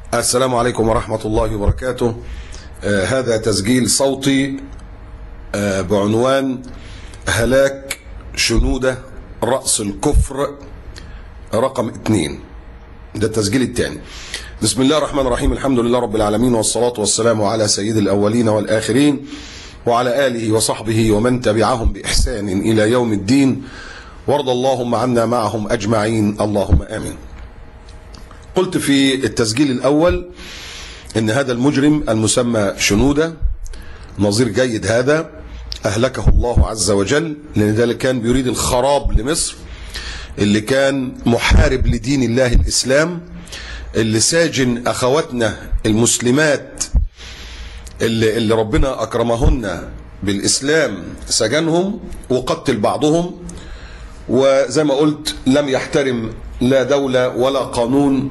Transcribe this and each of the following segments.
السلام عليكم ورحمة الله وبركاته. هذا تسجيل صوتي بعنوان هلاك شنودة رأس الكفر رقم 2. ده التسجيل الثاني. بسم الله الرحمن الرحيم، الحمد لله رب العالمين، والصلاة والسلام على سيد الأولين والآخرين وعلى آله وصحبه ومن تبعهم بإحسان إلى يوم الدين، وارض اللهم عنا معهم أجمعين، اللهم آمين. قلت في التسجيل الأول إن هذا المجرم المسمى شنودة نظير جيد هذا أهلكه الله عز وجل، لأن ذلك كان بيريد الخراب لمصر، اللي كان محارب لدين الله الإسلام، اللي ساجن أخواتنا المسلمات اللي ربنا أكرمهن بالإسلام، سجنهم وقتل بعضهم، وزي ما قلت لم يحترم لا دولة ولا قانون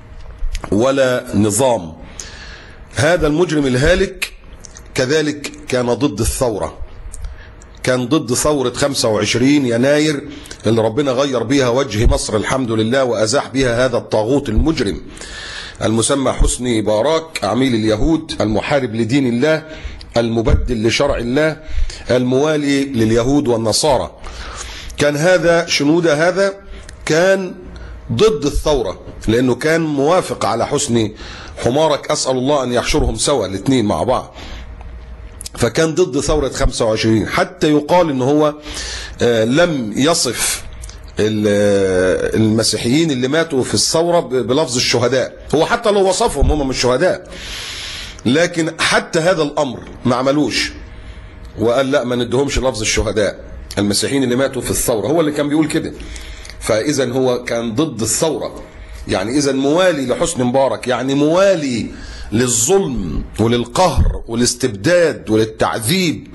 ولا نظام. هذا المجرم الهالك كذلك كان ضد الثورة، كان ضد ثورة 25 يناير اللي ربنا غير بيها وجه مصر الحمد لله، وأزاح بها هذا الطاغوت المجرم المسمى حسني مبارك، عميل اليهود، المحارب لدين الله، المبدل لشرع الله، الموالي لليهود والنصارى. كان هذا شنودة هذا كان ضد الثورة، لأنه كان موافق على حسني مبارك، أسأل الله أن يحشرهم سوا الاثنين مع بعض. فكان ضد ثورة 25، حتى يقال إن هو لم يصف المسيحيين اللي ماتوا في الثورة بلفظ الشهداء، هو حتى لو وصفهم هم مش شهداء، لكن حتى هذا الأمر ما عملوش، وقال لا ما ندهمش لفظ الشهداء، المسيحيين اللي ماتوا في الثورة، هو اللي كان بيقول كده. فإذا هو كان ضد الثورة، يعني إذا موالي لحسني مبارك، يعني موالي للظلم وللقهر والاستبداد وللتعذيب،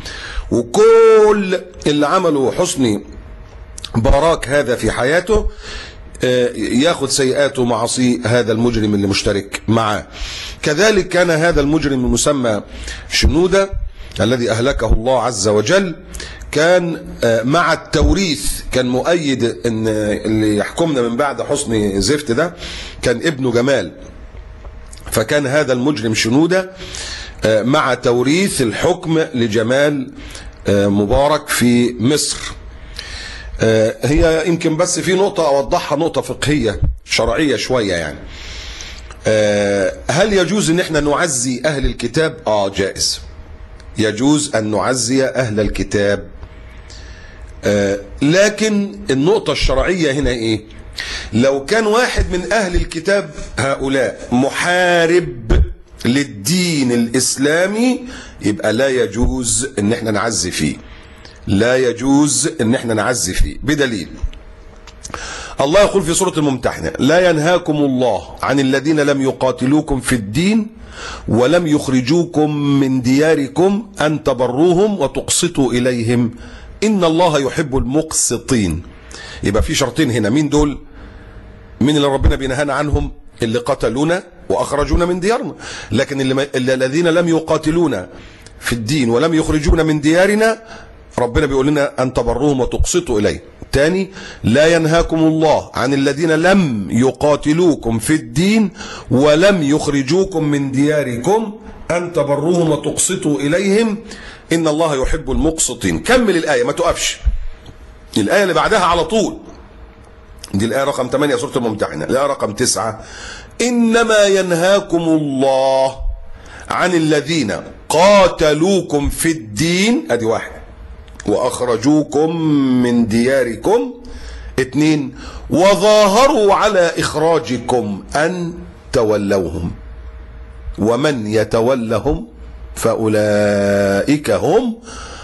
وكل اللي عمله حسني مبارك هذا في حياته ياخذ سيئاته ومعاصي هذا المجرم اللي مشترك معاه. كذلك كان هذا المجرم المسمى شنودة الذي أهلكه الله عز وجل كان مع التوريث، كان مؤيد ان اللي يحكمنا من بعد حسني زفت ده كان ابنه جمال. فكان هذا المجرم شنودة مع توريث الحكم لجمال مبارك في مصر. هي يمكن بس في نقطة أوضحها، نقطة فقهية شرعية شوية يعني. هل يجوز ان احنا نعزي أهل الكتاب؟ جائز، يجوز أن نعزي أهل الكتاب، لكن النقطة الشرعية هنا إيه؟ لو كان واحد من أهل الكتاب هؤلاء محارب للدين الإسلامي، يبقى لا يجوز أن احنا نعزي فيه، لا يجوز أن احنا نعزي فيه، بدليل الله يقول في سورة الممتحنة: لا ينهاكم الله عن الذين لم يقاتلوكم في الدين ولم يخرجوكم من دياركم أن تبروهم وتقسطوا إليهم إن الله يحب المقسطين. يبقى في شرطين هنا، مين دول؟ مين اللي ربنا بينهانا عنهم؟ اللي قتلونا وأخرجونا من ديارنا. لكن الذين لم يقاتلونا في الدين ولم يخرجونا من ديارنا ربنا بيقول لنا أن تبروهم وتقسطوا إليه. تاني: لا ينهاكم الله عن الذين لم يقاتلوكم في الدين ولم يخرجوكم من دياركم أن تبروهم وتقسطوا إليهم إن الله يحب المقسطين. كمل الآية، ما تقفش، الآية اللي بعدها على طول، دي الآية رقم 8 سورة الممتحنة. الآية رقم 9: إنما ينهاكم الله عن الذين قاتلوكم في الدين، أدي واحد، وأخرجوكم من دياركم، 2، وظاهروا على إخراجكم أن تولوهم ومن يتولهم فأولئك هم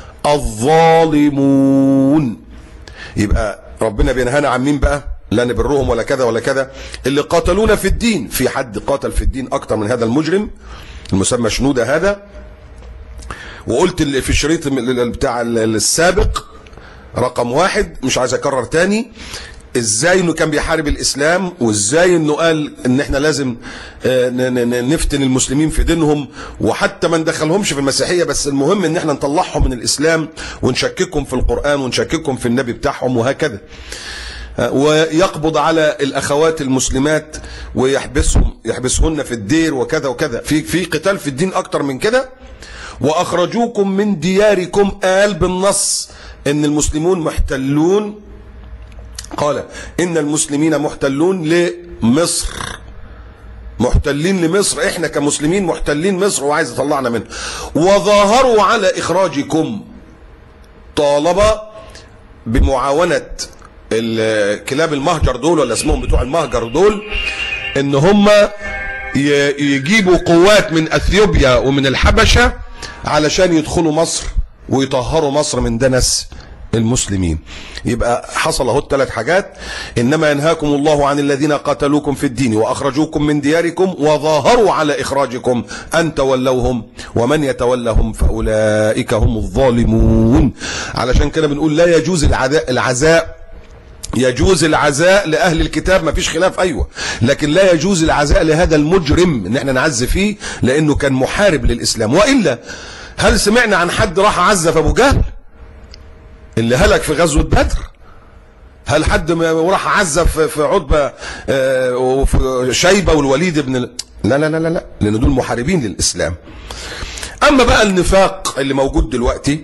الظالمون. يبقى ربنا بينهانا عن مين بقى؟ لا نبرهم ولا كذا ولا كذا، اللي قاتلونا في الدين. في حد قاتل في الدين أكتر من هذا المجرم المسمى شنودة هذا؟ وقلت اللي في الشريط بتاع السابق رقم 1، مش عايز اكرر تاني، ازاي انه كان بيحارب الاسلام، وازاي انه قال ان احنا لازم نفتن المسلمين في دينهم، وحتى ما ندخلهمش في المسيحية، بس المهم ان احنا نطلعهم من الاسلام ونشككهم في القرآن ونشككهم في النبي بتاعهم وهكذا. ويقبض على الأخوات المسلمات ويحبسهن في الدير وكذا وكذا. في قتال في الدين أكتر من كده؟ وأخرجوكم من دياركم، قال بالنص إن المسلمون محتلون، قال إن المسلمين محتلون لمصر، محتلين لمصر، احنا كمسلمين محتلين مصر وعايز يطلعنا منها. وظاهروا على إخراجكم، طالب بمعاونة الكلاب المهجر دول، ولا اسمهم بتوع المهجر دول، ان هم يجيبوا قوات من اثيوبيا ومن الحبشة علشان يدخلوا مصر ويطهروا مصر من دنس المسلمين. يبقى حصل اهو الثلاث حاجات: انما ينهاكم الله عن الذين قاتلوكم في الدين واخرجوكم من دياركم وظاهروا على اخراجكم ان تولوهم ومن يتولهم فاولئك هم الظالمون. علشان كده بنقول لا يجوز العزاء. يجوز العزاء لأهل الكتاب، ما فيش خلاف، أيوة، لكن لا يجوز العزاء لهذا المجرم إن احنا نعزي فيه لأنه كان محارب للإسلام. وإلا هل سمعنا عن حد راح عزى في أبو جهل اللي هلك في غزوة بدر؟ هل حد راح عزى في عتبة وفي شيبة والوليد بن لا لا لا لا، لأن دول محاربين للإسلام. أما بقى النفاق اللي موجود دلوقتي،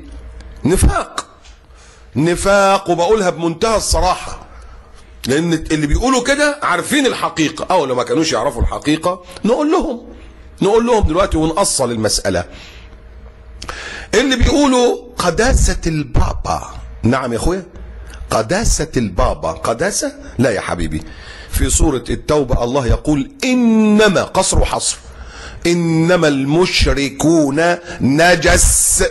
نفاق، وبقولها بمنتهى الصراحة، لأن اللي بيقولوا كده عارفين الحقيقة، أو لو ما كانوش يعرفوا الحقيقة نقول لهم دلوقتي ونأصل المسألة. اللي بيقولوا قداسة البابا، نعم يا أخويا، قداسة البابا، قداسة؟ لا يا حبيبي. في سورة التوبة الله يقول إنما، قصر وحصر، إنما المشركون نجس،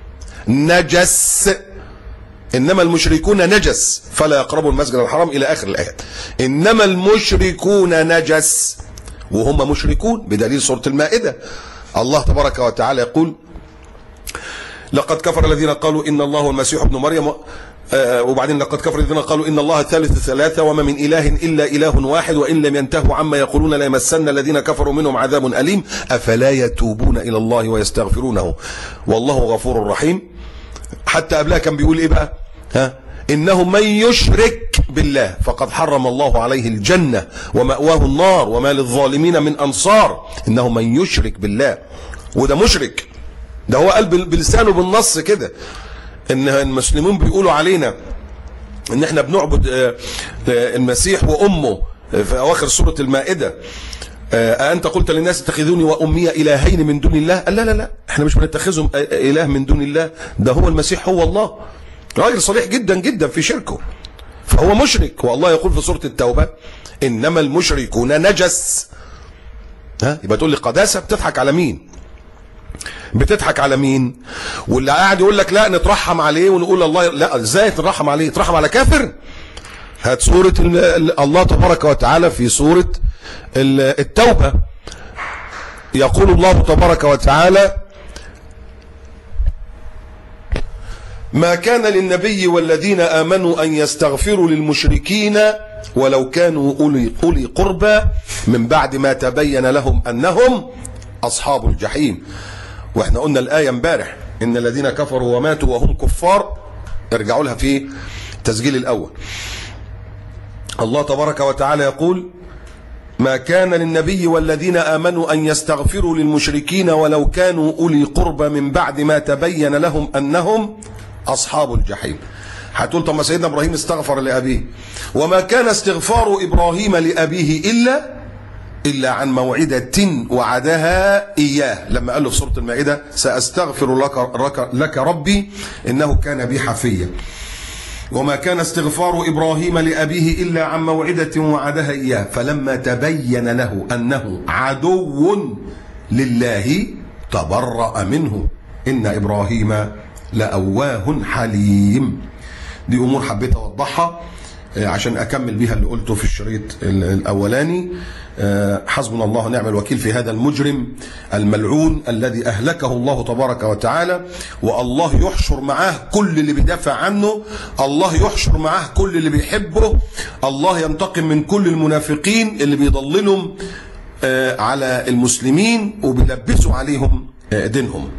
إنما المشركون نجس فلا يقربوا المسجد الحرام إلى آخر الآيات. إنما المشركون نجس، وهم مشركون بدليل سورة المائدة. الله تبارك وتعالى يقول لقد كفر الذين قالوا إن الله المسيح ابن مريم، وبعدين لقد كفر الذين قالوا إن الله ثالث ثلاثة وما من إله إلا إله واحد وإن لم ينتهوا عما يقولون ليمسن الذين كفروا منهم عذاب أليم أفلا يتوبون إلى الله ويستغفرونه والله غفور رحيم. حتى قبلها كان بيقول إيه بقى؟ إنه من يشرك بالله فقد حرم الله عليه الجنة ومأواه النار وما للظالمين من أنصار. إنه من يشرك بالله، وده مشرك، ده هو قال بلسانه بالنص كده ان المسلمون بيقولوا علينا ان احنا بنعبد المسيح وامه في اواخر سورة المائدة. أنت قلت للناس اتخذوني وأمي إلهين من دون الله؟ لا لا لا، احنا مش بنتخذهم إله من دون الله، ده هو المسيح هو الله. راجل صريح جدا جدا في شركه، فهو مشرك. والله يقول في سورة التوبة إنما المشركون نجس. يبقى تقول لي قداسة؟ بتضحك على مين؟ واللي قاعد يقول لك لا نترحم عليه ونقول الله، لا، ازاي تترحم عليه؟ ترحم على كافر؟ هات سورة الله تبارك وتعالى في سورة التوبة، يقول الله تبارك وتعالى ما كان للنبي والذين آمنوا أن يستغفروا للمشركين ولو كانوا أولي قربى من بعد ما تبين لهم أنهم أصحاب الجحيم. واحنا قلنا الآية امبارح إن الذين كفروا وماتوا وهم كفار، ارجعوا لها في التسجيل الأول. الله تبارك وتعالى يقول ما كان للنبي والذين آمنوا أن يستغفروا للمشركين ولو كانوا أولي قربى من بعد ما تبين لهم أنهم أصحاب الجحيم. هتقول طب ما سيدنا إبراهيم استغفر لأبيه، وما كان استغفار إبراهيم لأبيه إلا عن موعدة وعدها إياه، لما قال له في سورة المائدة سأستغفر لك ربي إنه كان بي حفيا. وما كان استغفار إبراهيم لأبيه إلا عن موعدة وعدها إياه فلما تبين له أنه عدو لله تبرأ منه إن إبراهيم لأواه حليم. دي أمور حبيت أوضحها عشان أكمل بها اللي قلته في الشريط الأولاني. حسبنا الله ونعم الوكيل في هذا المجرم الملعون الذي أهلكه الله تبارك وتعالى، والله يحشر معاه كل اللي بيدافع عنه، الله يحشر معاه كل اللي بيحبه، الله ينتقم من كل المنافقين اللي بيضللهم على المسلمين وبيلبسوا عليهم دينهم.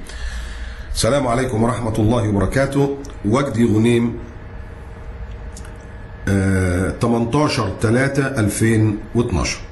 السلام عليكم ورحمة الله وبركاته. وجدي غنيم 18/3/2012.